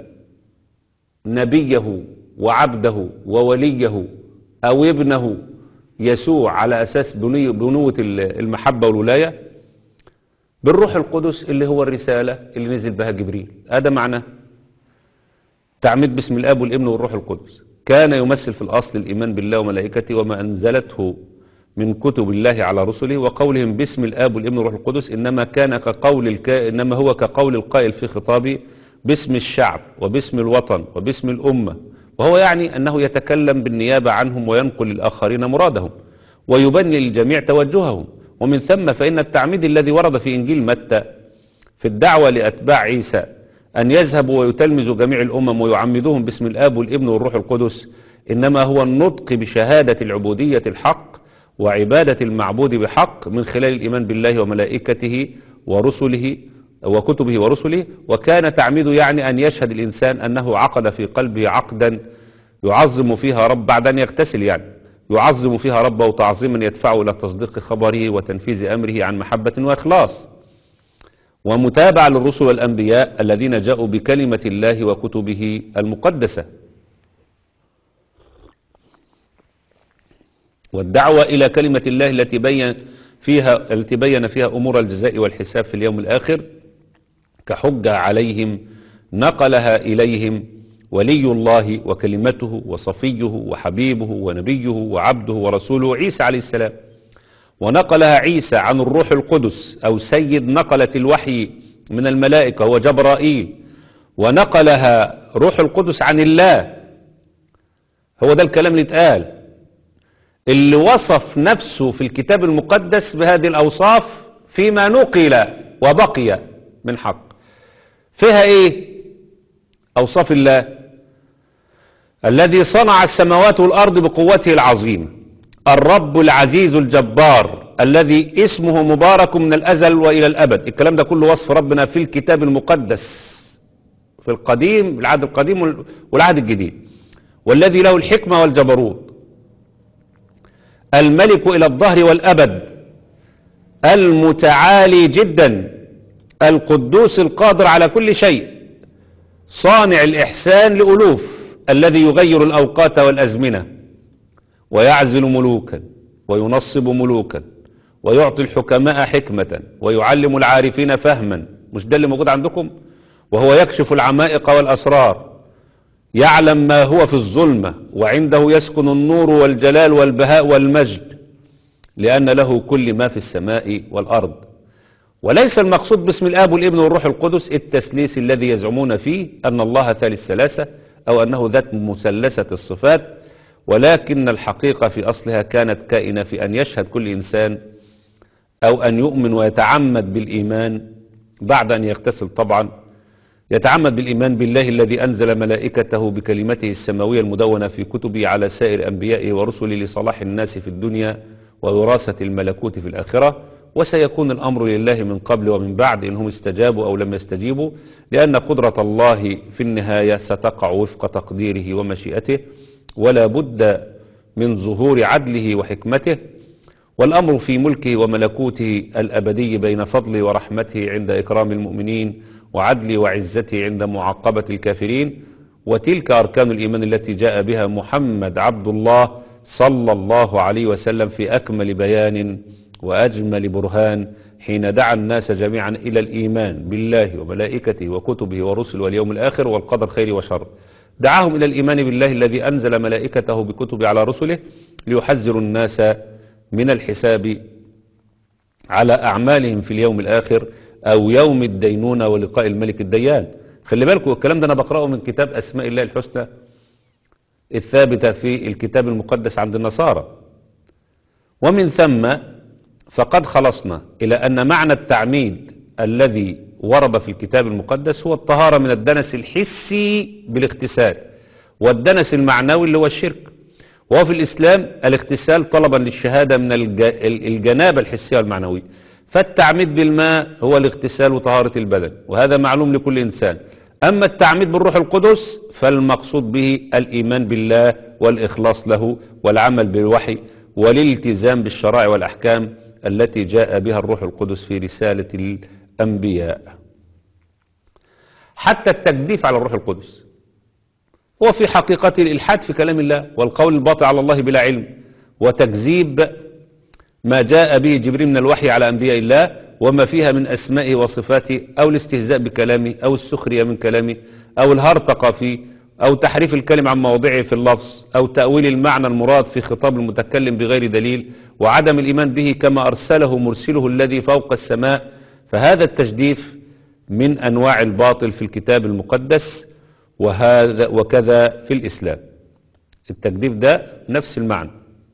نبيه وعبده ووليه أو ابنه يسوع على أساس بنوة المحبة والولاية، بالروح القدس اللي هو الرسالة اللي نزل بها جبريل. هذا معناه تعميد باسم الآب والابن والروح القدس. كان يمثل في الأصل الإيمان بالله وملائكته وما أنزلته من كتب الله على رسله، وقولهم باسم الآب والابن والروح القدس إنما كان كقول الكا... إنما هو كقول القائل في خطابه باسم الشعب وباسم الوطن وباسم الأمة، وهو يعني أنه يتكلم بالنيابة عنهم وينقل للآخرين مرادهم ويبين للجميع توجههم. ومن ثم فإن التعميد الذي ورد في إنجيل متى في الدعوة لأتباع عيسى أن يذهبوا ويتلمذوا جميع الأمم ويعمدوهم باسم الآب والابن والروح القدس إنما هو النطق بشهادة العبودية الحق وعبادة المعبود بحق من خلال الإيمان بالله وملائكته ورسله وكتبه ورسله. وكان تعميده يعني أن يشهد الإنسان أنه عقد في قلبه عقدا يعظم فيها رب بعد أن يغتسل، يعني يعظم فيها ربه تعظيما يدفعه إلى تصديق خبره وتنفيذ أمره عن محبة وإخلاص ومتابعة للرسل والأنبياء الذين جاءوا بكلمة الله وكتبه المقدسة، والدعوة إلى كلمة الله التي بين فيها التي بين فيها أمور الجزاء والحساب في اليوم الآخر كحجة عليهم نقلها إليهم ولي الله وكلمته وصفيه وحبيبه ونبيه وعبده ورسوله عيسى عليه السلام. ونقلها عيسى عن الروح القدس أو سيد نقلة الوحي من الملائكة هو جبرائيل، ونقلها روح القدس عن الله. هو ده الكلام اللي اتقال، اللي وصف نفسه في الكتاب المقدس بهذه الأوصاف فيما نقل وبقي من حق. فيها ايه؟ أوصاف الله الذي صنع السماوات والأرض بقوته العظيمة، الرب العزيز الجبار الذي اسمه مبارك من الأزل وإلى الأبد. الكلام ده كله وصف ربنا في الكتاب المقدس في القديم، العهد القديم والعهد الجديد. والذي له الحكمة والجبروت، الملك إلى الظهر والأبد، المتعالي جدا، القدوس القادر على كل شيء، صانع الإحسان لألوف، الذي يغير الأوقات والأزمنة ويعزل ملوكا وينصب ملوكا ويعطي الحكماء حكمة ويعلم العارفين فهما. مش ده اللي موجود عندكم؟ وهو يكشف العمائق والأسرار، يعلم ما هو في الظلمة وعنده يسكن النور والجلال والبهاء والمجد، لأن له كل ما في السماء والأرض. وليس المقصود باسم الآب والابن والروح القدس التثليث الذي يزعمون فيه أن الله ثالث ثلاثة أو أنه ذات مثلثة الصفات، ولكن الحقيقة في أصلها كانت كائنة في أن يشهد كل إنسان أو أن يؤمن ويتعمد بالإيمان بعد أن يغتسل، طبعا يتعمد بالإيمان بالله الذي أنزل ملائكته بكلمته السماوية المدونة في كتبه على سائر أنبيائه ورسله لصلاح الناس في الدنيا ووراثة الملكوت في الآخرة. وسيكون الأمر لله من قبل ومن بعد إنهم استجابوا أو لم يستجيبوا، لأن قدرة الله في النهاية ستقع وفق تقديره ومشيئته، ولا بد من ظهور عدله وحكمته، والأمر في ملكه وملكوته الأبدي بين فضله ورحمته عند إكرام المؤمنين وعدله وعزته عند معاقبة الكافرين. وتلك أركان الإيمان التي جاء بها محمد عبد الله صلى الله عليه وسلم في أكمل بيان وأجمل برهان حين دعا الناس جميعا إلى الإيمان بالله وملائكته وكتبه ورسله واليوم الآخر والقدر خير وشر. دعاهم إلى الإيمان بالله الذي أنزل ملائكته بكتبه على رسله ليحذروا الناس من الحساب على أعمالهم في اليوم الآخر أو يوم الدينونة ولقاء الملك الديان. خلي بالكم الكلام ده أنا بقرأه من كتاب أسماء الله الحسنى الثابتة في الكتاب المقدس عند النصارى. ومن ثم فقد خلصنا إلى أن معنى التعميد الذي ورد في الكتاب المقدس هو الطهارة من الدنس الحسي بالاغتسال، والدنس المعنوي اللي هو الشرك. وهو في الإسلام الاغتسال طلبا للشهادة من الجنابة الحسية والمعنوية. فالتعميد بالماء هو الاغتسال وطهارة البدن، وهذا معلوم لكل إنسان. أما التعميد بالروح القدس فالمقصود به الإيمان بالله والإخلاص له والعمل بالوحي والالتزام بالشرائع والأحكام التي جاء بها الروح القدس في رسالة الأنبياء. حتى التجديف على الروح القدس هو في حقيقة الإلحاد في كلام الله والقول الباطل على الله بلا علم، وتكذيب ما جاء به جبريل من الوحي على أنبياء الله، وما فيها من أسمائه وصفاته أو الاستهزاء بكلامه أو السخرية من كلامه أو الهرطقة فيه أو تحريف الكلم عن موضعه في اللفظ أو تأويل المعنى المراد في خطاب المتكلم بغير دليل وعدم الإيمان به كما أرسله مرسله الذي فوق السماء، فهذا التجديف من أنواع الباطل في الكتاب المقدس، وهذا وكذا في الإسلام. التجديف ده نفس المعنى.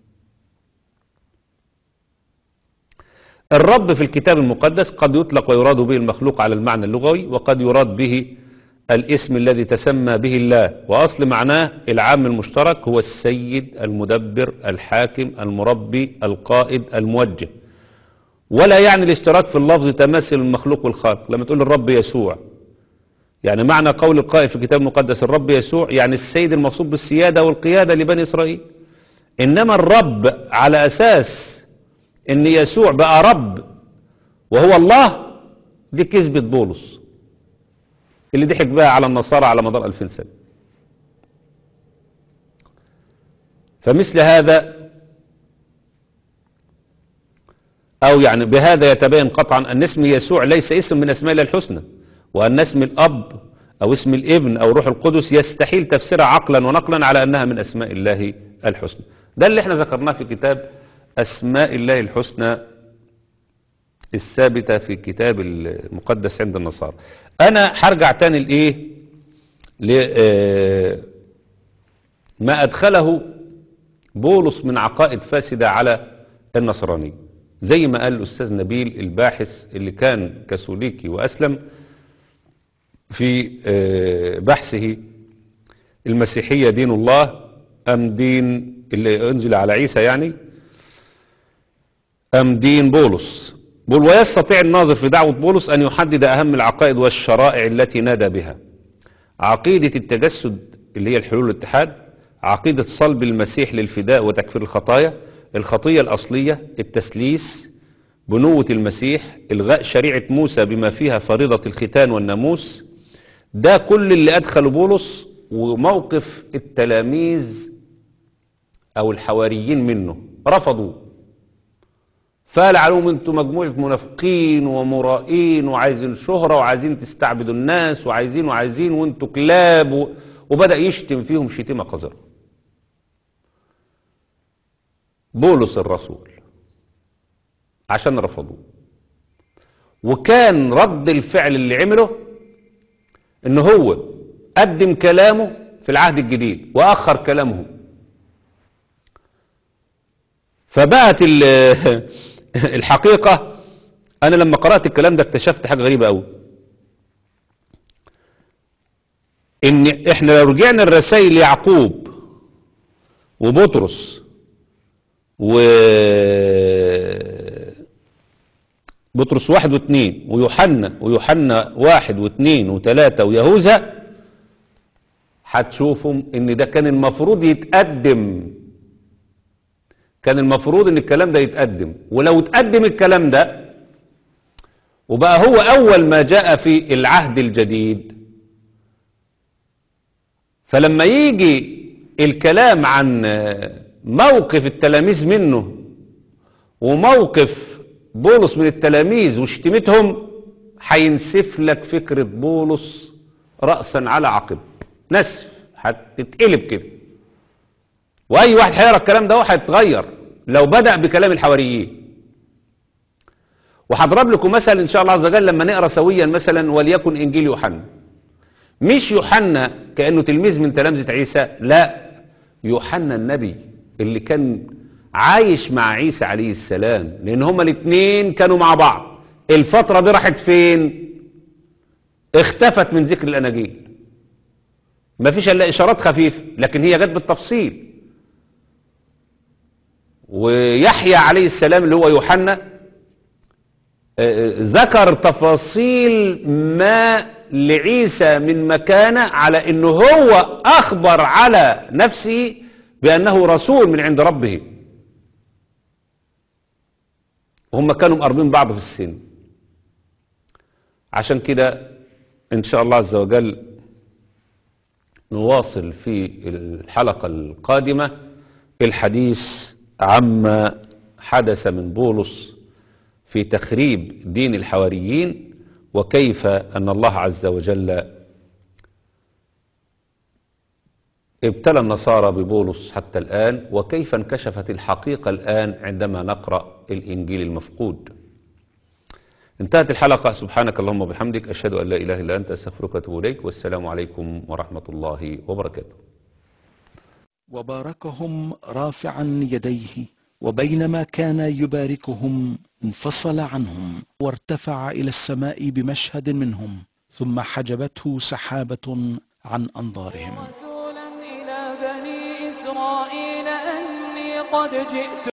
الرب في الكتاب المقدس قد يطلق ويراد به المخلوق على المعنى اللغوي، وقد يراد به الاسم الذي تسمى به الله، وأصل معناه العام المشترك هو السيد المدبر الحاكم المربي القائد الموجه، ولا يعني الاشتراك في اللفظ تماثل المخلوق والخالق. لما تقول الرب يسوع، يعني معنى قول القائل في الكتاب المقدس الرب يسوع يعني السيد الموصوف بالسيادة والقيادة لبني إسرائيل. إنما الرب على أساس إن يسوع بقى رب وهو الله، دي كذبة بولس اللي ضحك بقى على النصارى على مدار ألفين سنة. فمثل هذا أو يعني بهذا يتبين قطعا أن اسم يسوع ليس اسم من أسماء الله الحسنى، وأن اسم الأب أو اسم الابن أو روح القدس يستحيل تفسيرها عقلا ونقلا على أنها من أسماء الله الحسنى. ده اللي احنا ذكرناه في كتاب أسماء الله الحسنى الثابتة في الكتاب المقدس عند النصارى. أنا هرجع تاني لإيه لما أدخله بولس من عقائد فاسدة على النصرانية، زي ما قال الأستاذ نبيل الباحث اللي كان كاثوليكي وأسلم في بحثه المسيحية دين الله أم دين اللي أنزل على عيسى يعني أم دين بولس. بول ويستطيع الناظر في دعوة بولس أن يحدد أهم العقائد والشرائع التي نادى بها: عقيدة التجسد اللي هي الحلول والاتحاد، عقيدة صلب المسيح للفداء وتكفير الخطايا، الخطية الأصلية، التسليس، بنوة المسيح، إلغاء شريعة موسى بما فيها فريضة الختان والناموس. ده كل اللي أدخل بولس، وموقف التلاميذ أو الحواريين منه رفضوا، فقال عليهم انتوا مجموعة منافقين ومرائين وعايزين شهرة وعايزين تستعبدوا الناس وعايزين وعايزين وانتوا كلاب و... وبدأ يشتم فيهم شتيمة قذرة. بولس الرسول عشان رفضوه، وكان رد الفعل اللي عمله ان هو قدم كلامه في العهد الجديد واخر كلامه. فبقت الحقيقة انا لما قرأت الكلام ده اكتشفت حاجة غريبة قوي، ان احنا لو رجعنا الرسائل يعقوب وبطرس و بطرس واحد واثنين ويوحنا ويوحنا واحد واثنين وثلاثة ويهوذا، هتشوفوا ان ده كان المفروض يتقدم، كان المفروض ان الكلام ده يتقدم. ولو اتقدم الكلام ده وبقى هو اول ما جاء في العهد الجديد، فلما يجي الكلام عن موقف التلاميذ منه وموقف بولس من التلاميذ وشتمتهم، هينسف لك فكرة بولس رأسا على عقب، نسف هتتقلب كده. واي واحد هيقرا الكلام ده هيتغير لو بدأ بكلام الحواريين. وهضرب لكم مثل ان شاء الله عز وجل لما نقرا سويا مثلا وليكن انجيل يوحنا. مش يوحنا كأنه تلميذ من تلامذة عيسى، لا، يوحنا النبي اللي كان عايش مع عيسى عليه السلام، لان هما الاثنين كانوا مع بعض. الفترة دي راحت فين؟ اختفت من ذكر الاناجيل، ما فيش الا اشارات خفيفة، لكن هي جت بالتفصيل. ويحيى عليه السلام اللي هو يوحنا ذكر تفاصيل ما لعيسى من مكانة، على انه هو اخبر على نفسه بانه رسول من عند ربه. وهم كانوا مقربين بعض في السن. عشان كده ان شاء الله عز وجل نواصل في الحلقة القادمة الحديث عما حدث من بولس في تخريب دين الحواريين، وكيف أن الله عز وجل ابتلى النصارى ببولس حتى الآن، وكيف انكشفت الحقيقة الآن عندما نقرأ الإنجيل المفقود. انتهت الحلقة. سبحانك اللهم وبحمدك، أشهد أن لا إله إلا أنت، أستغفرك وأتوب إليك، والسلام عليكم ورحمة الله وبركاته. وباركهم رافعا يديه، وبينما كان يباركهم انفصل عنهم وارتفع إلى السماء بمشهد منهم، ثم حجبته سحابة عن أنظارهم. رسولا إلى بني إسرائيل أني قد جئت